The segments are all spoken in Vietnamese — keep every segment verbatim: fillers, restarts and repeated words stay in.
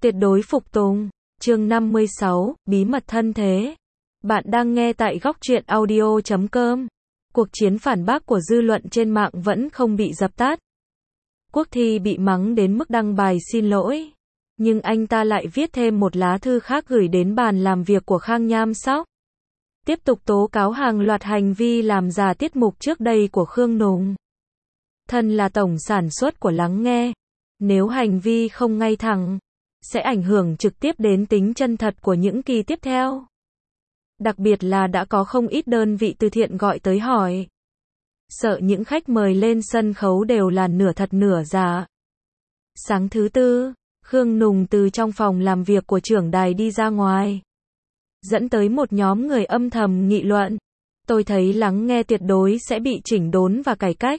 Tuyệt đối phục tùng. Chương năm mươi sáu, bí mật thân thế. Bạn đang nghe tại góc truyện audio chấm com. Cuộc chiến phản bác của dư luận trên mạng vẫn không bị dập tắt. Quốc Thi bị mắng đến mức đăng bài xin lỗi. Nhưng anh ta lại viết thêm một lá thư khác gửi đến bàn làm việc của Khang Nham Sóc. Tiếp tục tố cáo hàng loạt hành vi làm giả tiết mục trước đây của Khương Nùng. Thân là tổng sản xuất của Lắng Nghe. Nếu hành vi không ngay thẳng, sẽ ảnh hưởng trực tiếp đến tính chân thật của những kỳ tiếp theo. Đặc biệt là đã có không ít đơn vị từ thiện gọi tới hỏi. Sợ những khách mời lên sân khấu đều là nửa thật nửa giả. Sáng thứ tư, Khương Nùng từ trong phòng làm việc của trưởng đài đi ra ngoài. Dẫn tới một nhóm người âm thầm nghị luận. Tôi thấy Lắng Nghe tuyệt đối sẽ bị chỉnh đốn và cải cách.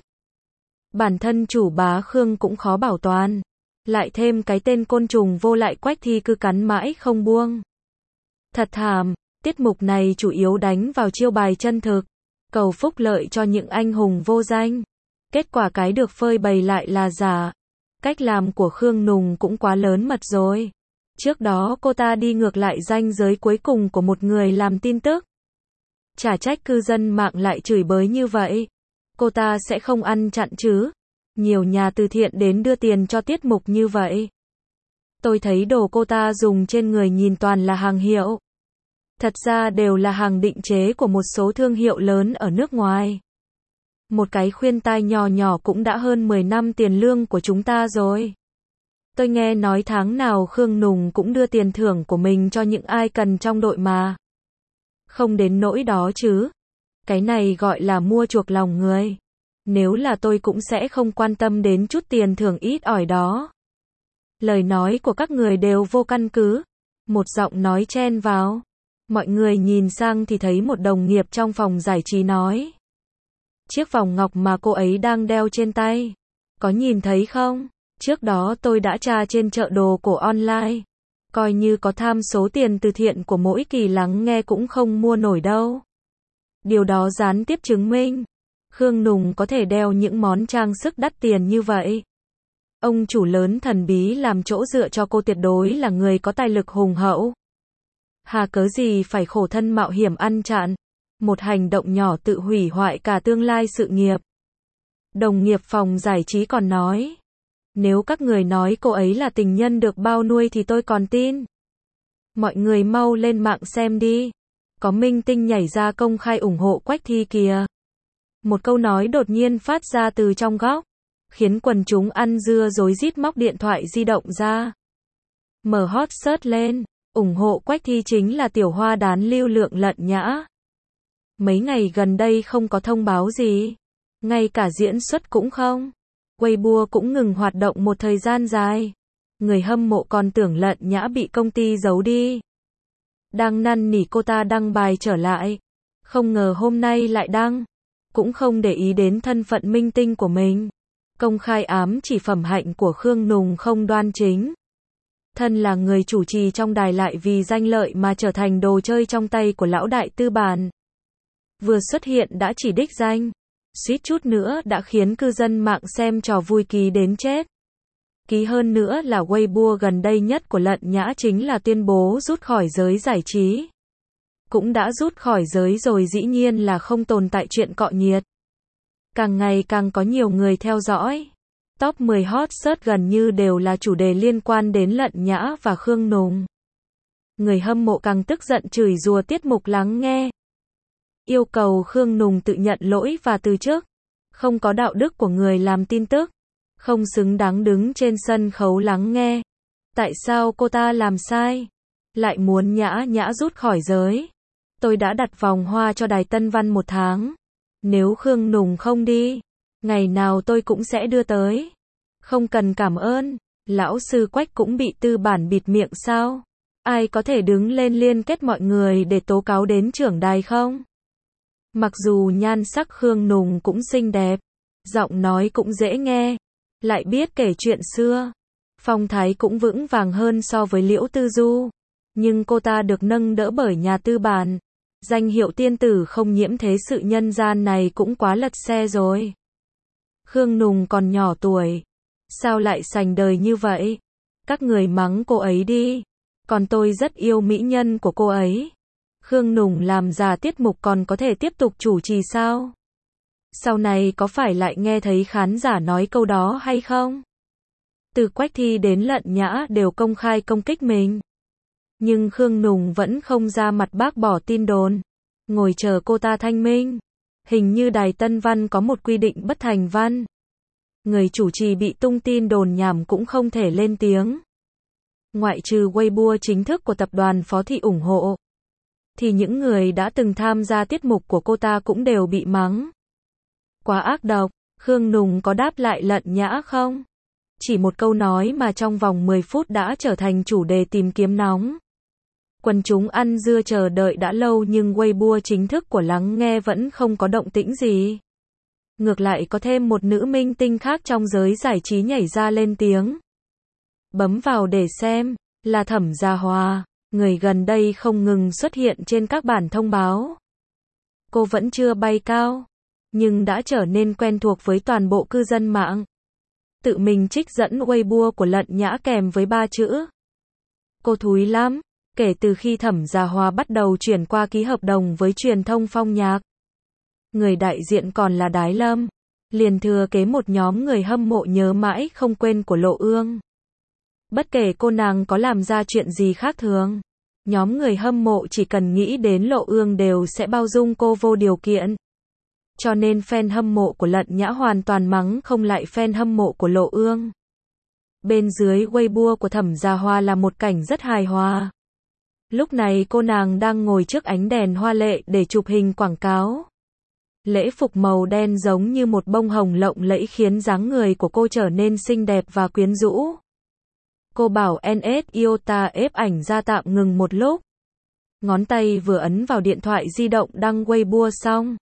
Bản thân chủ bá Khương cũng khó bảo toàn. Lại thêm cái tên côn trùng vô lại Quách Thi cứ cắn mãi không buông. Thật thảm, tiết mục này chủ yếu đánh vào chiêu bài chân thực, cầu phúc lợi cho những anh hùng vô danh. Kết quả cái được phơi bày lại là giả. Cách làm của Khương Nùng cũng quá lớn mật rồi. Trước đó cô ta đi ngược lại ranh giới cuối cùng của một người làm tin tức. Chả trách cư dân mạng lại chửi bới như vậy. Cô ta sẽ không ăn chặn chứ. Nhiều nhà từ thiện đến đưa tiền cho tiết mục như vậy. Tôi thấy đồ cô ta dùng trên người nhìn toàn là hàng hiệu. Thật ra đều là hàng định chế của một số thương hiệu lớn ở nước ngoài. Một cái khuyên tai nhỏ nhỏ cũng đã hơn mười năm tiền lương của chúng ta rồi. Tôi nghe nói tháng nào Khương Nùng cũng đưa tiền thưởng của mình cho những ai cần trong đội mà. Không đến nỗi đó chứ. Cái này gọi là mua chuộc lòng người. Nếu là tôi cũng sẽ không quan tâm đến chút tiền thưởng ít ỏi đó. Lời nói của các người đều vô căn cứ. Một giọng nói chen vào. Mọi người nhìn sang thì thấy một đồng nghiệp trong phòng giải trí nói. Chiếc vòng ngọc mà cô ấy đang đeo trên tay. Có nhìn thấy không? Trước đó tôi đã tra trên chợ đồ cổ online. Coi như có tham số tiền từ thiện của mỗi kỳ Lắng Nghe cũng không mua nổi đâu. Điều đó gián tiếp chứng minh. Khương Nùng có thể đeo những món trang sức đắt tiền như vậy. Ông chủ lớn thần bí làm chỗ dựa cho cô tuyệt đối là người có tài lực hùng hậu. Hà cớ gì phải khổ thân mạo hiểm ăn chặn. Một hành động nhỏ tự hủy hoại cả tương lai sự nghiệp. Đồng nghiệp phòng giải trí còn nói. Nếu các người nói cô ấy là tình nhân được bao nuôi thì tôi còn tin. Mọi người mau lên mạng xem đi. Có minh tinh nhảy ra công khai ủng hộ Quách Thi kìa. Một câu nói đột nhiên phát ra từ trong góc. Khiến quần chúng ăn dưa rối rít móc điện thoại di động ra. Mở hot search lên. ủng hộ Quách Thi chính là tiểu hoa đán lưu lượng lận nhã. Mấy ngày gần đây không có thông báo gì. Ngay cả diễn xuất cũng không. Weibo cũng ngừng hoạt động một thời gian dài. Người hâm mộ còn tưởng lận nhã bị công ty giấu đi. Đang năn nỉ cô ta đăng bài trở lại. Không ngờ hôm nay lại đăng. Cũng không để ý đến thân phận minh tinh của mình. Công khai ám chỉ phẩm hạnh của Khương Nùng không đoan chính. Thân là người chủ trì trong đài lại vì danh lợi mà trở thành đồ chơi trong tay của lão đại tư bản. Vừa xuất hiện đã chỉ đích danh. Suýt chút nữa đã khiến cư dân mạng xem trò vui ký đến chết. Ký hơn nữa là Weibo gần đây nhất của lận nhã chính là tuyên bố rút khỏi giới giải trí. Cũng đã rút khỏi giới rồi dĩ nhiên là không tồn tại chuyện cọ nhiệt. Càng ngày càng có nhiều người theo dõi. Top mười hot search gần như đều là chủ đề liên quan đến lận nhã và Khương Nùng. Người hâm mộ càng tức giận chửi rủa tiết mục Lắng Nghe. Yêu cầu Khương Nùng tự nhận lỗi và từ chức. Không có đạo đức của người làm tin tức. Không xứng đáng đứng trên sân khấu Lắng Nghe. Tại sao cô ta làm sai? Lại muốn nhã nhã rút khỏi giới. Tôi đã đặt vòng hoa cho đài Tân Văn một tháng. Nếu Khương Nùng không đi, ngày nào tôi cũng sẽ đưa tới. Không cần cảm ơn. Lão sư Quách cũng bị tư bản bịt miệng sao? Ai có thể đứng lên liên kết mọi người để tố cáo đến trưởng đài không? Mặc dù nhan sắc Khương Nùng cũng xinh đẹp, giọng nói cũng dễ nghe, lại biết kể chuyện xưa, phong thái cũng vững vàng hơn so với Liễu Tư Du, nhưng cô ta được nâng đỡ bởi nhà tư bản. Danh hiệu tiên tử không nhiễm thế sự nhân gian này cũng quá lật xe rồi. Khương Nùng còn nhỏ tuổi, sao lại sành đời như vậy? Các người mắng cô ấy đi. Còn tôi rất yêu mỹ nhân của cô ấy. Khương Nùng làm giả tiết mục còn có thể tiếp tục chủ trì sao? Sau này có phải lại nghe thấy khán giả nói câu đó hay không? Từ Quách Thi đến Lận Nhã đều công khai công kích mình. Nhưng Khương Nùng vẫn không ra mặt bác bỏ tin đồn. Ngồi chờ cô ta thanh minh. Hình như Đài Tân Văn có một quy định bất thành văn. Người chủ trì bị tung tin đồn nhảm cũng không thể lên tiếng. Ngoại trừ Weibo chính thức của tập đoàn Phó Thị ủng hộ, thì những người đã từng tham gia tiết mục của cô ta cũng đều bị mắng. Quá ác độc. Khương Nùng có đáp lại Lận Nhã không? Chỉ một câu nói mà trong vòng mười phút đã trở thành chủ đề tìm kiếm nóng. Quần chúng ăn dưa chờ đợi đã lâu nhưng Weibo chính thức của Lắng Nghe vẫn không có động tĩnh gì. Ngược lại có thêm một nữ minh tinh khác trong giới giải trí nhảy ra lên tiếng. Bấm vào để xem, là Thẩm Gia Hòa, người gần đây không ngừng xuất hiện trên các bản thông báo. Cô vẫn chưa bay cao, nhưng đã trở nên quen thuộc với toàn bộ cư dân mạng. Tự mình trích dẫn Weibo của Lận Nhã kèm với ba chữ. Cô thúi lắm, kể từ khi Thẩm Gia Hòa bắt đầu chuyển qua ký hợp đồng với truyền thông Phong Nhạc. Người đại diện còn là Đái Lâm, liền thừa kế một nhóm người hâm mộ nhớ mãi không quên của Lộ Ương. Bất kể cô nàng có làm ra chuyện gì khác thường, nhóm người hâm mộ chỉ cần nghĩ đến Lộ Ương đều sẽ bao dung cô vô điều kiện. Cho nên fan hâm mộ của Lận Nhã hoàn toàn mắng không lại fan hâm mộ của Lộ Ương. Bên dưới Weibo của Thẩm Gia Hòa là một cảnh rất hài hòa. Lúc này cô nàng đang ngồi trước ánh đèn hoa lệ để chụp hình quảng cáo. Lễ phục màu đen giống như một bông hồng lộng lẫy khiến dáng người của cô trở nên xinh đẹp và quyến rũ. Cô bảo en ét Iota ép ảnh ra tạm ngừng một lúc. Ngón tay vừa ấn vào điện thoại di động đăng Weibo xong.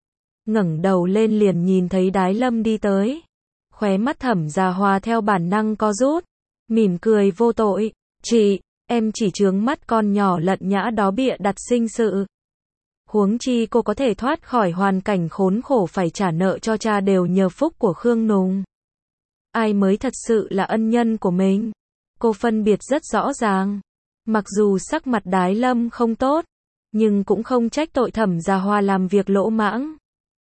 Ngẩng đầu lên liền nhìn thấy Đái Lâm đi tới. Khóe mắt Thẩm Gia Hòa theo bản năng co rút. Mỉm cười vô tội. Chị, em chỉ chướng mắt con nhỏ Lận Nhã đó bịa đặt sinh sự. Huống chi cô có thể thoát khỏi hoàn cảnh khốn khổ phải trả nợ cho cha đều nhờ phúc của Khương Nùng. Ai mới thật sự là ân nhân của mình? Cô phân biệt rất rõ ràng. Mặc dù sắc mặt Đái Lâm không tốt, nhưng cũng không trách tội Thẩm Gia Hòa làm việc lỗ mãng.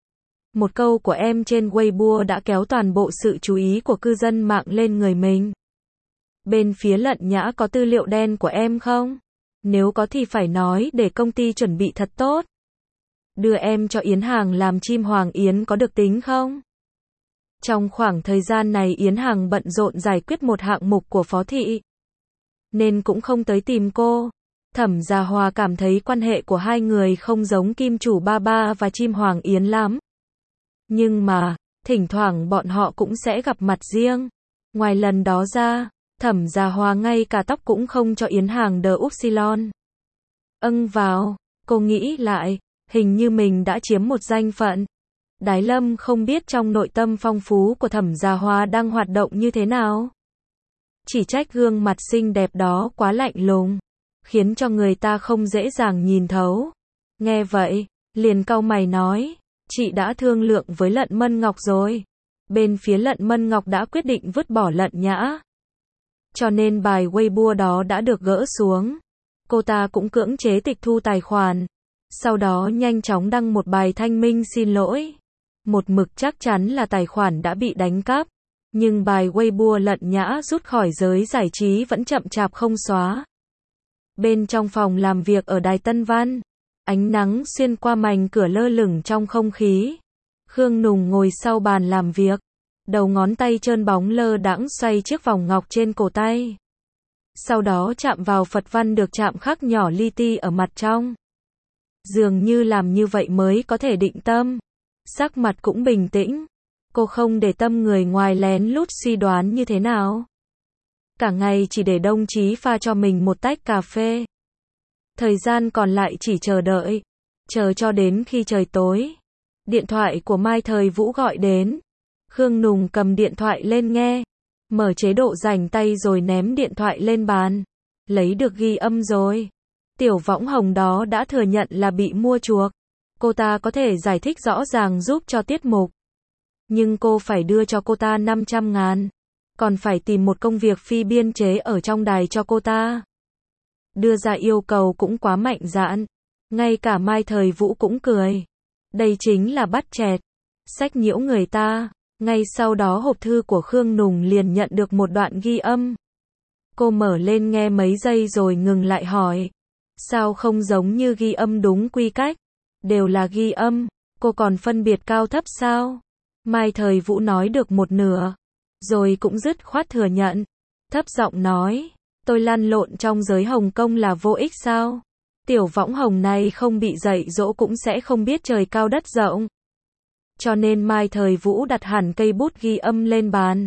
Một câu của em trên Weibo đã kéo toàn bộ sự chú ý của cư dân mạng lên người mình. Bên phía Lận Nhã có tư liệu đen của em không? Nếu có thì phải nói để công ty chuẩn bị thật tốt. Đưa em cho Yến Hàng làm chim hoàng yến có được tính không? Trong khoảng thời gian này Yến Hàng bận rộn giải quyết một hạng mục của Phó Thị, nên cũng không tới tìm cô. Thẩm Gia Hòa cảm thấy quan hệ của hai người không giống Kim Chủ Ba Ba và chim hoàng yến lắm. Nhưng mà, thỉnh thoảng bọn họ cũng sẽ gặp mặt riêng. Ngoài lần đó ra, Thẩm Gia Hòa ngay cả tóc cũng không cho Yến Hàng đờ upsilon. Âng vào, cô nghĩ lại, hình như mình đã chiếm một danh phận. Đái Lâm không biết trong nội tâm phong phú của Thẩm Gia Hòa đang hoạt động như thế nào. Chỉ trách gương mặt xinh đẹp đó quá lạnh lùng, khiến cho người ta không dễ dàng nhìn thấu. Nghe vậy, liền cau mày nói, chị đã thương lượng với Lận Mân Ngọc rồi. Bên phía Lận Mân Ngọc đã quyết định vứt bỏ Lận Nhã. Cho nên bài Weibo đó đã được gỡ xuống. Cô ta cũng cưỡng chế tịch thu tài khoản. Sau đó nhanh chóng đăng một bài thanh minh xin lỗi. Một mực chắc chắn là tài khoản đã bị đánh cắp. Nhưng bài Weibo Lận Nhã rút khỏi giới giải trí vẫn chậm chạp không xóa. Bên trong phòng làm việc ở Đài Tân Văn, ánh nắng xuyên qua mảnh cửa lơ lửng trong không khí. Khương Nùng ngồi sau bàn làm việc. Đầu ngón tay trơn bóng lơ đãng xoay chiếc vòng ngọc trên cổ tay. Sau đó chạm vào Phật văn được chạm khắc nhỏ li ti ở mặt trong. Dường như làm như vậy mới có thể định tâm. Sắc mặt cũng bình tĩnh. Cô không để tâm người ngoài lén lút suy đoán như thế nào. Cả ngày chỉ để đồng chí pha cho mình một tách cà phê. Thời gian còn lại chỉ chờ đợi. Chờ cho đến khi trời tối. Điện thoại của Mai Thời Vũ gọi đến. Khương Nùng cầm điện thoại lên nghe. Mở chế độ rảnh tay rồi ném điện thoại lên bàn. Lấy được ghi âm rồi. Tiểu võng hồng đó đã thừa nhận là bị mua chuộc. Cô ta có thể giải thích rõ ràng giúp cho tiết mục. Nhưng cô phải đưa cho cô ta năm trăm ngàn. còn phải tìm một công việc phi biên chế ở trong đài cho cô ta. Đưa ra yêu cầu cũng quá mạnh dạn. Ngay cả Mai Thời Vũ cũng cười. Đây chính là bắt chẹt. Sách nhiễu người ta. Ngay sau đó hộp thư của Khương Nùng liền nhận được một đoạn ghi âm. Cô mở lên nghe mấy giây rồi ngừng lại hỏi. Sao không giống như ghi âm đúng quy cách? Đều là ghi âm. Cô còn phân biệt cao thấp sao? Mai Thời Vũ nói được một nửa. Rồi cũng dứt khoát thừa nhận. Thấp giọng nói. Tôi lăn lộn trong giới Hồng Kông là vô ích sao? Tiểu võng hồng này không bị dạy dỗ cũng sẽ không biết trời cao đất rộng. Cho nên Mai Thời Vũ đặt hẳn cây bút ghi âm lên bàn.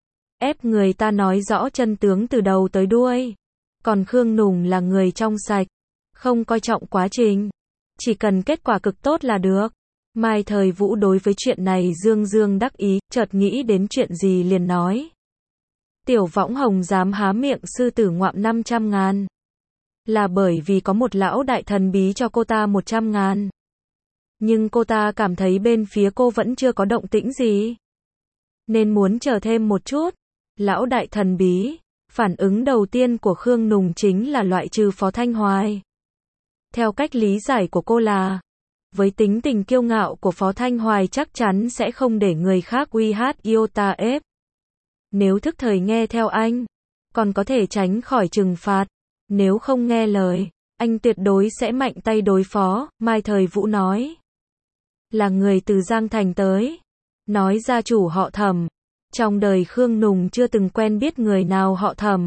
Ép người ta nói rõ chân tướng từ đầu tới đuôi. Còn Khương Nùng là người trong sạch. Không coi trọng quá trình. Chỉ cần kết quả cực tốt là được. Mai Thời Vũ đối với chuyện này dương dương đắc ý, chợt nghĩ đến chuyện gì liền nói. Tiểu võng hồng dám há miệng sư tử ngoạm năm trăm ngàn. Là bởi vì có một lão đại thần bí cho cô ta một trăm ngàn. Nhưng cô ta cảm thấy bên phía cô vẫn chưa có động tĩnh gì. Nên muốn chờ thêm một chút. Lão đại thần bí. Phản ứng đầu tiên của Khương Nùng chính là loại trừ Phó Thanh Hoài. Theo cách lý giải của cô là, với tính tình kiêu ngạo của Phó Thanh Hoài chắc chắn sẽ không để người khác uy hát iota ép. Nếu thức thời nghe theo anh, còn có thể tránh khỏi trừng phạt. Nếu không nghe lời, anh tuyệt đối sẽ mạnh tay đối phó, Mai Thời Vũ nói. Là người từ Giang Thành tới. Nói gia chủ họ Thẩm. Trong đời Khương Nùng chưa từng quen biết người nào họ Thẩm.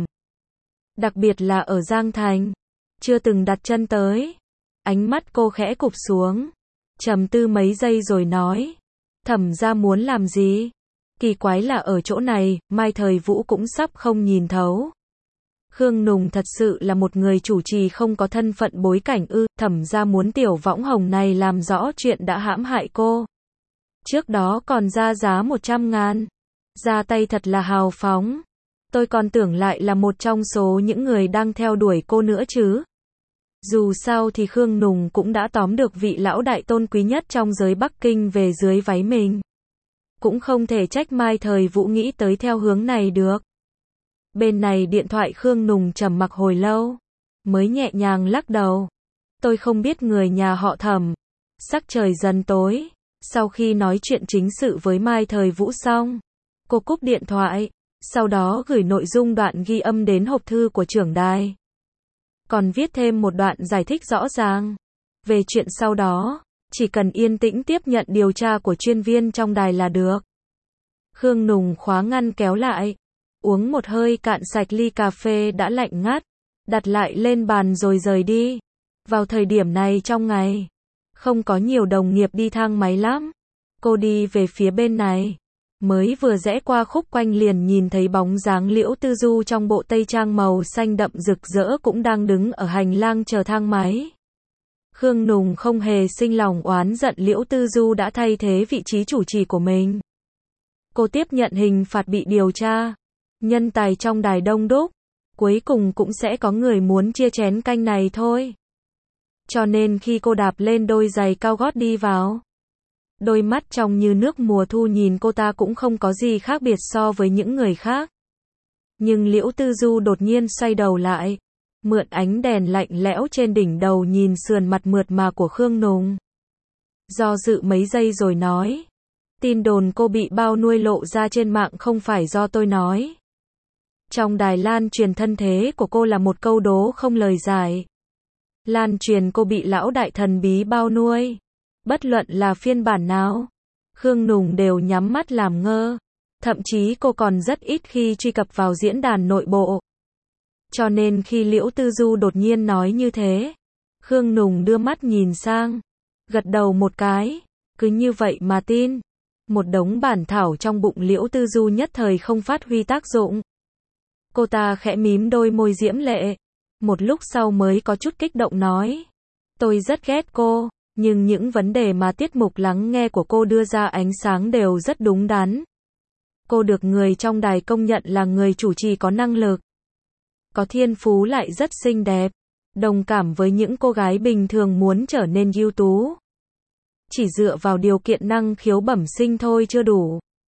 Đặc biệt là ở Giang Thành. Chưa từng đặt chân tới. Ánh mắt cô khẽ cụp xuống. Trầm tư mấy giây rồi nói. Thẩm gia muốn làm gì? Kỳ quái là ở chỗ này, Mai Thời Vũ cũng sắp không nhìn thấu. Khương Nùng thật sự là một người chủ trì không có thân phận bối cảnh ư, Thẩm gia muốn tiểu võng hồng này làm rõ chuyện đã hãm hại cô. Trước đó còn ra giá một trăm ngàn. Ra tay thật là hào phóng. Tôi còn tưởng lại là một trong số những người đang theo đuổi cô nữa chứ. Dù sao thì Khương Nùng cũng đã tóm được vị lão đại tôn quý nhất trong giới Bắc Kinh về dưới váy mình. Cũng không thể trách Mai Thời Vũ nghĩ tới theo hướng này được. Bên này điện thoại Khương Nùng trầm mặc hồi lâu, mới nhẹ nhàng lắc đầu. Tôi không biết người nhà họ Thẩm. Sắc trời dần tối. Sau khi nói chuyện chính sự với Mai Thời Vũ xong, cô cúp điện thoại, sau đó gửi nội dung đoạn ghi âm đến hộp thư của trưởng đài. Còn viết thêm một đoạn giải thích rõ ràng. Về chuyện sau đó, chỉ cần yên tĩnh tiếp nhận điều tra của chuyên viên trong đài là được. Khương Nùng khóa ngăn kéo lại. Uống một hơi cạn sạch ly cà phê đã lạnh ngắt. Đặt lại lên bàn rồi rời đi. Vào thời điểm này trong ngày, không có nhiều đồng nghiệp đi thang máy lắm. Cô đi về phía bên này. Mới vừa rẽ qua khúc quanh liền nhìn thấy bóng dáng Liễu Tư Du trong bộ tây trang màu xanh đậm rực rỡ cũng đang đứng ở hành lang chờ thang máy. Khương Nùng không hề sinh lòng oán giận Liễu Tư Du đã thay thế vị trí chủ trì của mình. Cô tiếp nhận hình phạt bị điều tra. Nhân tài trong đài đông đúc. Cuối cùng cũng sẽ có người muốn chia chén canh này thôi. Cho nên khi cô đạp lên đôi giày cao gót đi vào, đôi mắt trong như nước mùa thu nhìn cô ta cũng không có gì khác biệt so với những người khác. Nhưng Liễu Tư Du đột nhiên xoay đầu lại, mượn ánh đèn lạnh lẽo trên đỉnh đầu nhìn sườn mặt mượt mà của Khương Nùng. Do dự mấy giây rồi nói. Tin đồn cô bị bao nuôi lộ ra trên mạng không phải do tôi nói. Trong đài lan truyền thân thế của cô là một câu đố không lời giải. Lan truyền cô bị lão đại thần bí bao nuôi. Bất luận là phiên bản nào, Khương Nùng đều nhắm mắt làm ngơ. Thậm chí cô còn rất ít khi truy cập vào diễn đàn nội bộ. Cho nên khi Liễu Tư Du đột nhiên nói như thế, Khương Nùng đưa mắt nhìn sang, gật đầu một cái, cứ như vậy mà tin. Một đống bản thảo trong bụng Liễu Tư Du nhất thời không phát huy tác dụng. Cô ta khẽ mím đôi môi diễm lệ, một lúc sau mới có chút kích động nói. Tôi rất ghét cô, nhưng những vấn đề mà tiết mục lắng nghe của cô đưa ra ánh sáng đều rất đúng đắn. Cô được người trong đài công nhận là người chủ trì có năng lực, có thiên phú lại rất xinh đẹp, đồng cảm với những cô gái bình thường muốn trở nên ưu tú. Chỉ dựa vào điều kiện năng khiếu bẩm sinh thôi chưa đủ.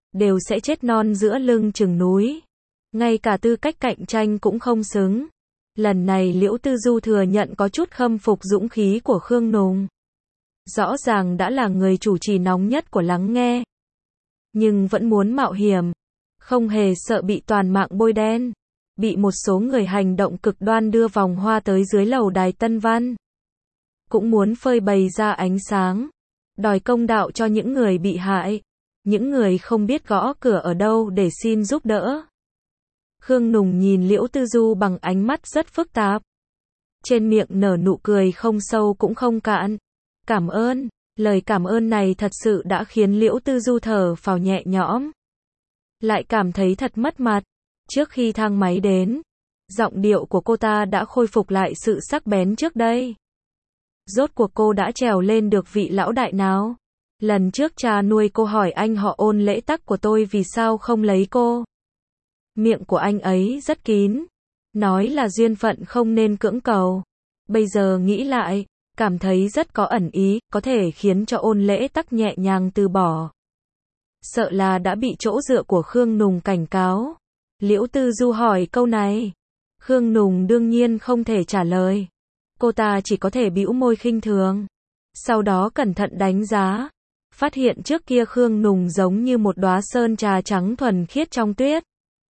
đều sẽ chết non giữa lưng chừng núi. Ngay cả tư cách cạnh tranh cũng không xứng. Lần này Liễu Tư Du thừa nhận có chút khâm phục dũng khí của Khương Nùng. Rõ ràng đã là người chủ trì nóng nhất của Lắng Nghe. Nhưng vẫn muốn mạo hiểm. Không hề sợ bị toàn mạng bôi đen. Bị một số người hành động cực đoan đưa vòng hoa tới dưới lầu đài Tân Văn. Cũng muốn phơi bày ra ánh sáng. Đòi công đạo cho những người bị hại. Những người không biết gõ cửa ở đâu để xin giúp đỡ. Khương Nùng nhìn Liễu Tư Du bằng ánh mắt rất phức tạp. Trên miệng nở nụ cười không sâu cũng không cạn. Cảm ơn. Lời cảm ơn này thật sự đã khiến Liễu Tư Du thở phào nhẹ nhõm. Lại cảm thấy thật mất mặt. Trước khi thang máy đến, giọng điệu của cô ta đã khôi phục lại sự sắc bén trước đây. Rốt cuộc cô đã trèo lên được vị lão đại nào? Lần trước cha nuôi cô hỏi anh họ Ôn Lễ Tắc của tôi vì sao không lấy cô. Miệng của anh ấy rất kín. Nói là duyên phận không nên cưỡng cầu. Bây giờ nghĩ lại, cảm thấy rất có ẩn ý, có thể khiến cho Ôn Lễ Tắc nhẹ nhàng từ bỏ. Sợ là đã bị chỗ dựa của Khương Nùng cảnh cáo. Liễu Tư Du hỏi câu này. Khương Nùng đương nhiên không thể trả lời. Cô ta chỉ có thể bĩu môi khinh thường. Sau đó cẩn thận đánh giá. Phát hiện trước kia Khương Nùng giống như một đóa sơn trà trắng thuần khiết trong tuyết.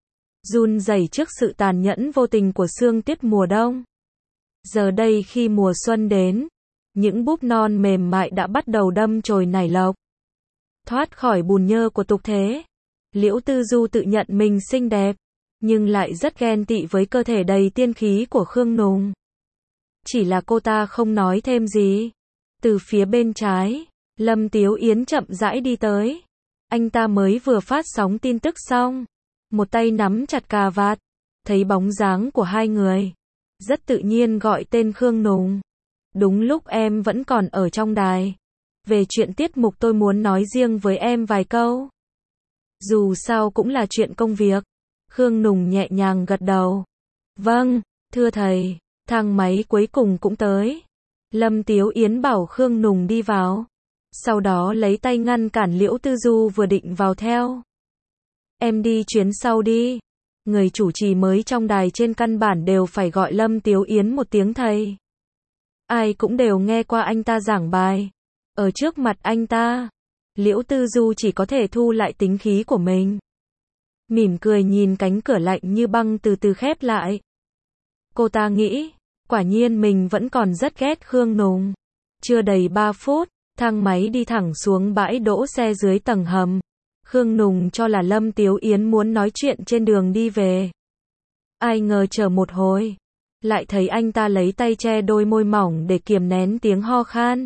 Run rẩy trước sự tàn nhẫn vô tình của sương tuyết mùa đông. Giờ đây khi mùa xuân đến, những búp non mềm mại đã bắt đầu đâm chồi nảy lộc. Thoát khỏi bùn nhơ của tục thế. Liễu Tư Du tự nhận mình xinh đẹp, nhưng lại rất ghen tị với cơ thể đầy tiên khí của Khương Nùng. Chỉ là cô ta không nói thêm gì. Từ phía bên trái, Lâm Tiếu Yến chậm rãi đi tới. Anh ta mới vừa phát sóng tin tức xong. Một tay nắm chặt cà vạt. Thấy bóng dáng của hai người. Rất tự nhiên gọi tên Khương Nùng. Đúng lúc em vẫn còn ở trong đài. Về chuyện tiết mục tôi muốn nói riêng với em vài câu. Dù sao cũng là chuyện công việc. Khương Nùng nhẹ nhàng gật đầu. Vâng, thưa thầy. Thang máy cuối cùng cũng tới. Lâm Tiếu Yến bảo Khương Nùng đi vào. Sau đó lấy tay ngăn cản Liễu Tư Du vừa định vào theo. Em đi chuyến sau đi. Người chủ trì mới trong đài trên căn bản đều phải gọi Lâm Tiếu Yến một tiếng thầy. Ai cũng đều nghe qua anh ta giảng bài. Ở trước mặt anh ta, Liễu Tư Du chỉ có thể thu lại tính khí của mình. Mỉm cười nhìn cánh cửa lạnh như băng từ từ khép lại. Cô ta nghĩ, quả nhiên mình vẫn còn rất ghét Khương Nùng. Chưa đầy ba phút, thang máy đi thẳng xuống bãi đỗ xe dưới tầng hầm. Khương Nùng cho là Lâm Tiếu Yến muốn nói chuyện trên đường đi về. Ai ngờ chờ một hồi, lại thấy anh ta lấy tay che đôi môi mỏng để kiềm nén tiếng ho khan.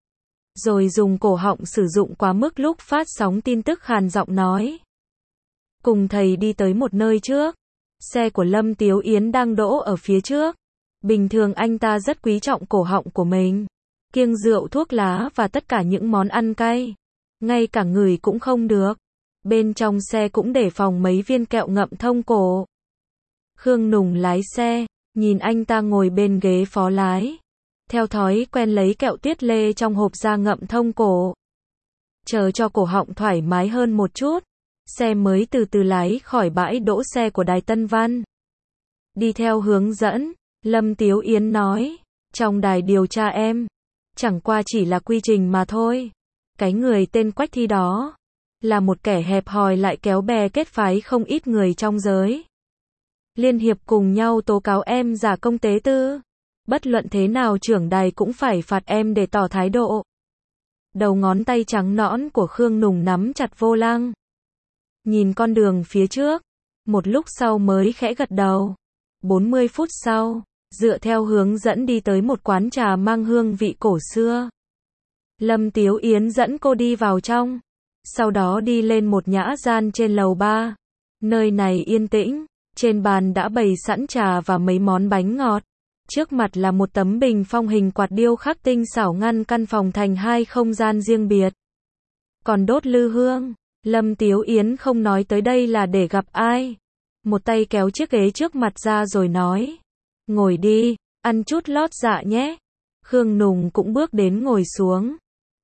Rồi dùng cổ họng sử dụng quá mức lúc phát sóng tin tức khàn giọng nói. Cùng thầy đi tới một nơi trước. Xe của Lâm Tiếu Yến đang đỗ ở phía trước. Bình thường anh ta rất quý trọng cổ họng của mình. Kiêng rượu thuốc lá và tất cả những món ăn cay. Ngay cả ngửi cũng không được. Bên trong xe cũng để phòng mấy viên kẹo ngậm thông cổ. Khương Nùng lái xe, nhìn anh ta ngồi bên ghế phó lái. Theo thói quen lấy kẹo tuyết lê trong hộp ra ngậm thông cổ. Chờ cho cổ họng thoải mái hơn một chút. Xe mới từ từ lái khỏi bãi đỗ xe của đài Tân Văn. Đi theo hướng dẫn, Lâm Tiếu Yến nói. Trong đài điều tra em. Chẳng qua chỉ là quy trình mà thôi. Cái người tên Quách Thi đó. Là một kẻ hẹp hòi lại kéo bè kết phái không ít người trong giới. Liên hiệp cùng nhau tố cáo em giả công tế tư. Bất luận thế nào trưởng đài cũng phải phạt em để tỏ thái độ. Đầu ngón tay trắng nõn của Khương Nùng nắm chặt vô lăng. Nhìn con đường phía trước. Một lúc sau mới khẽ gật đầu. bốn mươi phút sau, dựa theo hướng dẫn đi tới một quán trà mang hương vị cổ xưa. Lâm Tiếu Yến dẫn cô đi vào trong. Sau đó đi lên một nhã gian trên lầu ba. Nơi này yên tĩnh. Trên bàn đã bày sẵn trà và mấy món bánh ngọt. Trước mặt là một tấm bình phong hình quạt điêu khắc tinh xảo ngăn căn phòng thành hai không gian riêng biệt. Còn đốt lư hương. Lâm Tiếu Yến không nói tới đây là để gặp ai. Một tay kéo chiếc ghế trước mặt ra rồi nói. Ngồi đi, ăn chút lót dạ nhé. Khương Nùng cũng bước đến ngồi xuống.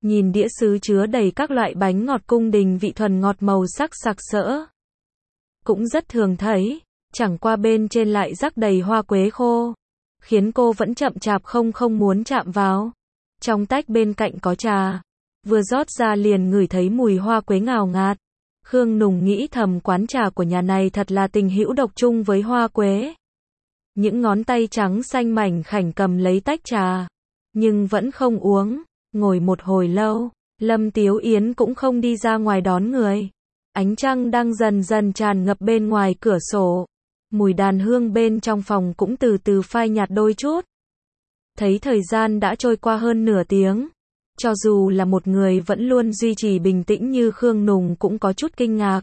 Nhìn đĩa sứ chứa đầy các loại bánh ngọt cung đình vị thuần ngọt màu sắc sặc sỡ. Cũng rất thường thấy, chẳng qua bên trên lại rắc đầy hoa quế khô, khiến cô vẫn chậm chạp không không muốn chạm vào. Trong tách bên cạnh có trà, vừa rót ra liền ngửi thấy mùi hoa quế ngào ngạt. Khương Nùng nghĩ thầm quán trà của nhà này thật là tình hữu độc chung với hoa quế. Những ngón tay trắng xanh mảnh khảnh cầm lấy tách trà, nhưng vẫn không uống. Ngồi một hồi lâu, Lâm Tiếu Yến cũng không đi ra ngoài đón người. Ánh trăng đang dần dần tràn ngập bên ngoài cửa sổ. Mùi đàn hương bên trong phòng cũng từ từ phai nhạt đôi chút. Thấy thời gian đã trôi qua hơn nửa tiếng. Cho dù là một người vẫn luôn duy trì bình tĩnh như Khương Nùng cũng có chút kinh ngạc.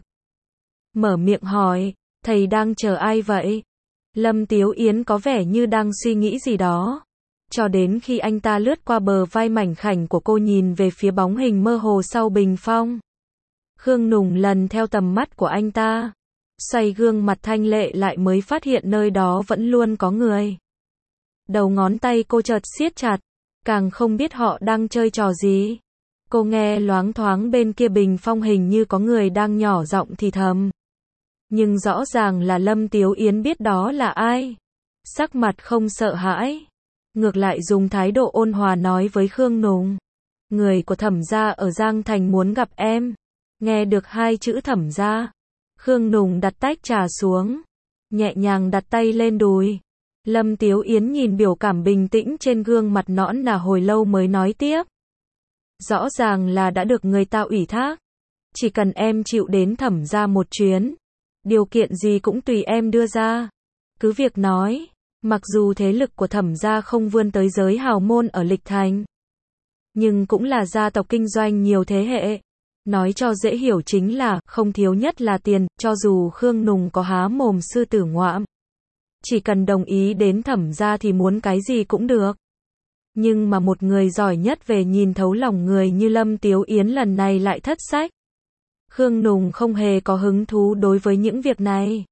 Mở miệng hỏi, thầy đang chờ ai vậy? Lâm Tiếu Yến có vẻ như đang suy nghĩ gì đó. Cho đến khi anh ta lướt qua bờ vai mảnh khảnh của cô nhìn về phía bóng hình mơ hồ sau bình phong. Khương Nùng lần theo tầm mắt của anh ta, xoay gương mặt thanh lệ lại mới phát hiện nơi đó vẫn luôn có người. Đầu ngón tay cô chợt siết chặt, càng không biết họ đang chơi trò gì. Cô nghe loáng thoáng bên kia bình phong hình như có người đang nhỏ giọng thì thầm. Nhưng rõ ràng là Lâm Tiếu Yến biết đó là ai. Sắc mặt không sợ hãi, ngược lại dùng thái độ ôn hòa nói với Khương Nùng. Người của Thẩm gia ở Giang Thành muốn gặp em. Nghe được hai chữ Thẩm gia, Khương Nùng đặt tách trà xuống, nhẹ nhàng đặt tay lên đùi. Lâm Tiếu Yến nhìn biểu cảm bình tĩnh trên gương mặt nõn nà hồi lâu mới nói tiếp. Rõ ràng là đã được người ta ủy thác. Chỉ cần em chịu đến Thẩm gia một chuyến, điều kiện gì cũng tùy em đưa ra. Cứ việc nói, mặc dù thế lực của Thẩm gia không vươn tới giới hào môn ở Lịch Thành, nhưng cũng là gia tộc kinh doanh nhiều thế hệ. Nói cho dễ hiểu chính là, không thiếu nhất là tiền, cho dù Khương Nùng có há mồm sư tử ngoạm. Chỉ cần đồng ý đến Thẩm gia thì muốn cái gì cũng được. Nhưng mà một người giỏi nhất về nhìn thấu lòng người như Lâm Tiếu Yến lần này lại thất sách. Khương Nùng không hề có hứng thú đối với những việc này.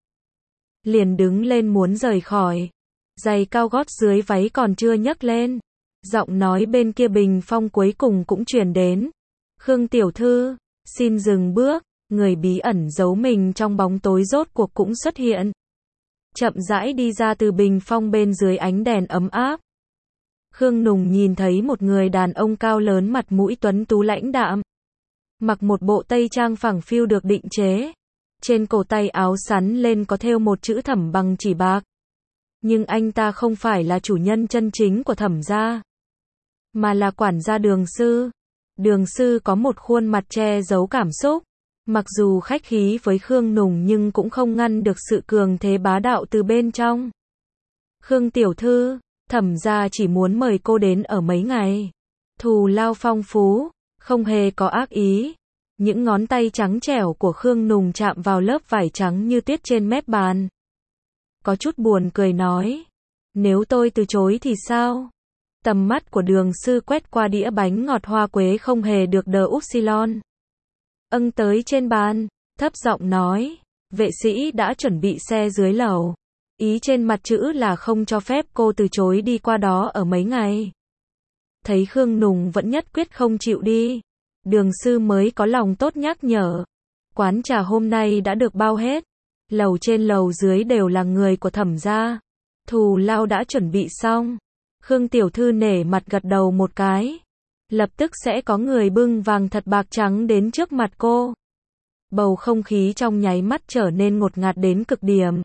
Liền đứng lên muốn rời khỏi. Giày cao gót dưới váy còn chưa nhấc lên. Giọng nói bên kia bình phong cuối cùng cũng truyền đến. Khương tiểu thư, xin dừng bước. Người bí ẩn giấu mình trong bóng tối rốt cuộc cũng xuất hiện. Chậm rãi đi ra từ bình phong bên dưới ánh đèn ấm áp. Khương Nùng nhìn thấy một người đàn ông cao lớn mặt mũi tuấn tú lãnh đạm. Mặc một bộ tây trang phẳng phiu được định chế. Trên cổ tay áo sắn lên có thêu một chữ Thẩm bằng chỉ bạc. Nhưng anh ta không phải là chủ nhân chân chính của Thẩm gia, mà là quản gia Đường Sư. Đường Sư có một khuôn mặt che giấu cảm xúc. Mặc dù khách khí với Khương Nùng nhưng cũng không ngăn được sự cường thế bá đạo từ bên trong. Khương tiểu thư, Thẩm gia chỉ muốn mời cô đến ở mấy ngày. Thù lao phong phú, không hề có ác ý. Những ngón tay trắng trẻo của Khương Nùng chạm vào lớp vải trắng như tuyết trên mép bàn. Có chút buồn cười nói. Nếu tôi từ chối thì sao? Tầm mắt của Đường Sư quét qua đĩa bánh ngọt hoa quế không hề được đờ upsilon. Âng tới trên bàn, thấp giọng nói. Vệ sĩ đã chuẩn bị xe dưới lầu. Ý trên mặt chữ là không cho phép cô từ chối đi qua đó ở mấy ngày. Thấy Khương Nùng vẫn nhất quyết không chịu đi. Đường Sư mới có lòng tốt nhắc nhở. Quán trà hôm nay đã được bao hết. Lầu trên lầu dưới đều là người của Thẩm gia. Thù lao đã chuẩn bị xong. Khương tiểu thư nể mặt gật đầu một cái. Lập tức sẽ có người bưng vàng thật bạc trắng đến trước mặt cô. Bầu không khí trong nháy mắt trở nên ngột ngạt đến cực điểm.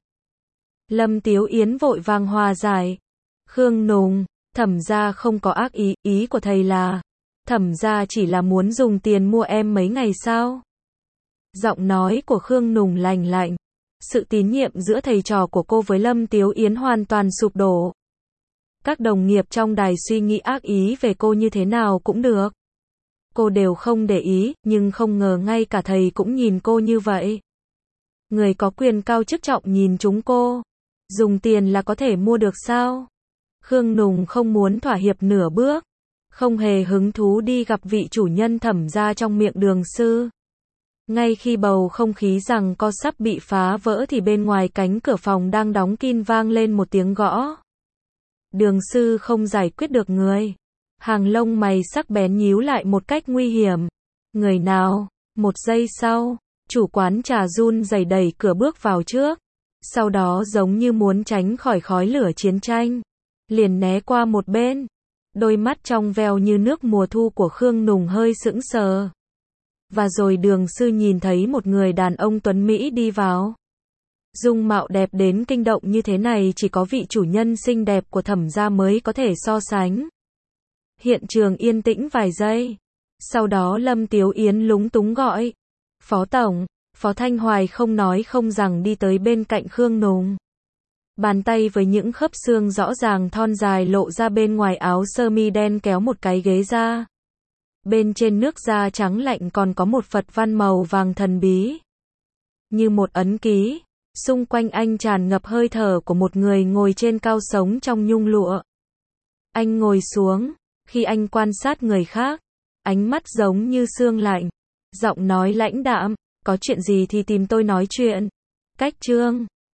Lâm Tiếu Yến vội vàng hòa giải. Khương Nùng, Thẩm gia không có ác ý, ý của thầy là Thẩm gia chỉ là muốn dùng tiền mua em mấy ngày sao? Giọng nói của Khương Nùng lành lạnh. Sự tín nhiệm giữa thầy trò của cô với Lâm Tiếu Yến hoàn toàn sụp đổ. Các đồng nghiệp trong đài suy nghĩ ác ý về cô như thế nào cũng được. Cô đều không để ý, nhưng không ngờ ngay cả thầy cũng nhìn cô như vậy. Người có quyền cao chức trọng nhìn chúng cô. Dùng tiền là có thể mua được sao? Khương Nùng không muốn thỏa hiệp nửa bước. Không hề hứng thú đi gặp vị chủ nhân Thẩm gia trong miệng Đường Sư. Ngay khi bầu không khí rằng co sắp bị phá vỡ thì bên ngoài cánh cửa phòng đang đóng kín vang lên một tiếng gõ. Đường Sư không giải quyết được người. Hàng lông mày sắc bén nhíu lại một cách nguy hiểm. Người nào? Một giây sau, chủ quán trà run rẩy đẩy cửa bước vào trước. Sau đó giống như muốn tránh khỏi khói lửa chiến tranh, liền né qua một bên. Đôi mắt trong veo như nước mùa thu của Khương Nùng hơi sững sờ. Và rồi Đường Sư nhìn thấy một người đàn ông tuấn Mỹ đi vào. Dung mạo đẹp đến kinh động như thế này chỉ có vị chủ nhân xinh đẹp của Thẩm gia mới có thể so sánh. Hiện trường yên tĩnh vài giây. Sau đó Lâm Tiếu Yến lúng túng gọi. Phó Tổng. Phó Thanh Hoài không nói không rằng đi tới bên cạnh Khương Nùng. Bàn tay với những khớp xương rõ ràng thon dài lộ ra bên ngoài áo sơ mi đen kéo một cái ghế ra. Bên trên nước da trắng lạnh còn có một Phật văn màu vàng thần bí. Như một ấn ký. Xung quanh anh tràn ngập hơi thở của một người ngồi trên cao sống trong nhung lụa. Anh ngồi xuống. Khi anh quan sát người khác, ánh mắt giống như sương lạnh. Giọng nói lãnh đạm. Có chuyện gì thì tìm tôi nói chuyện. Cách chương